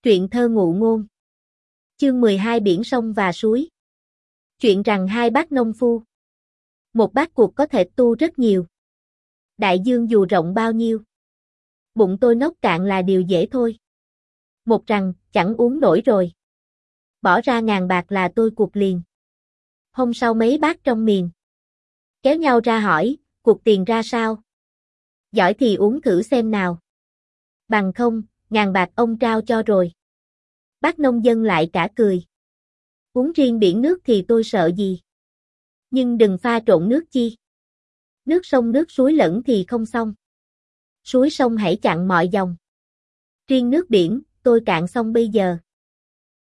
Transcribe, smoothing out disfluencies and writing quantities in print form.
Truyện thơ ngụ ngôn. Chương 12 Biển sông và suối. Chuyện rằng hai bác nông phu. Một bát cuộc có thể tu rất nhiều. Đại dương dù rộng bao nhiêu, bụng tôi nốc cạn là điều dễ thôi. Một rằng, chẳng uống nổi rồi. Bỏ ra ngàn bạc là tôi cuộc liền. Hôm sau mấy bác trong miền kéo nhau ra hỏi, cuộc tiền ra sao? Giỏi thì uống thử xem nào. Bằng không, ngàn bạc ông trao cho rồi. Bác nông dân lại cả cười. Uống riêng biển nước thì tôi sợ gì. Nhưng đừng pha trộn nước chi. Nước sông nước suối lẫn thì không xong. Suối sông hãy chặn mọi dòng. Riêng nước biển, tôi cạn xong bây giờ.